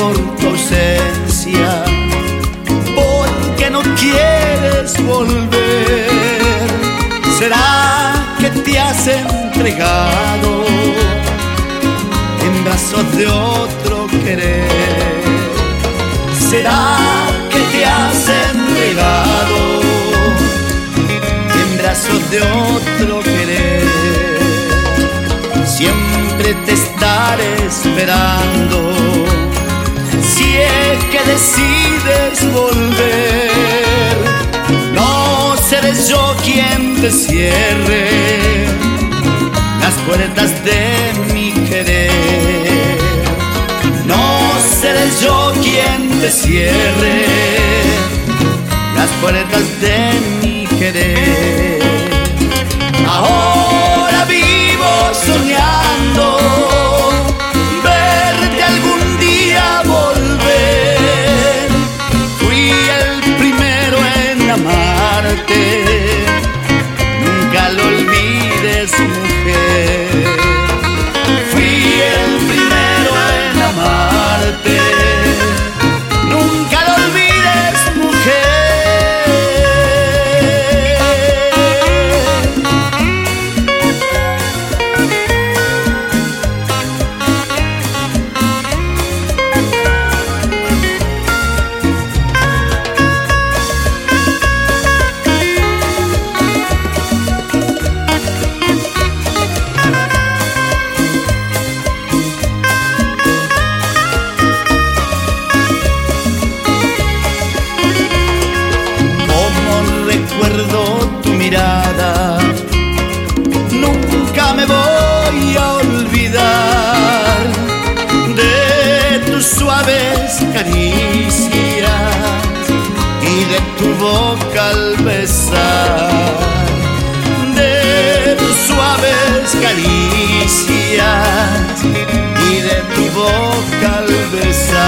por tu ausencia, porque no quieres volver. ¿Será que te has entregado en brazos de otro querer? ¿Será que te has entregado en brazos de otro querer? Siempre te estaré esperando, si es que decides volver. No seré yo quien te cierre las puertas de mi querer. No seré yo quien te cierre las puertas de mi querer. Ahora vivo soñando verte algún día volver. Fui el primero en amarte, nunca lo olvides, mujer. Fui el primero en amarte, nunca lo olvides, mujer. Recuerdo tu mirada, nunca me voy a olvidar de tus suaves caricias y de tu boca al besar. De tus suaves caricias y de tu boca al besar.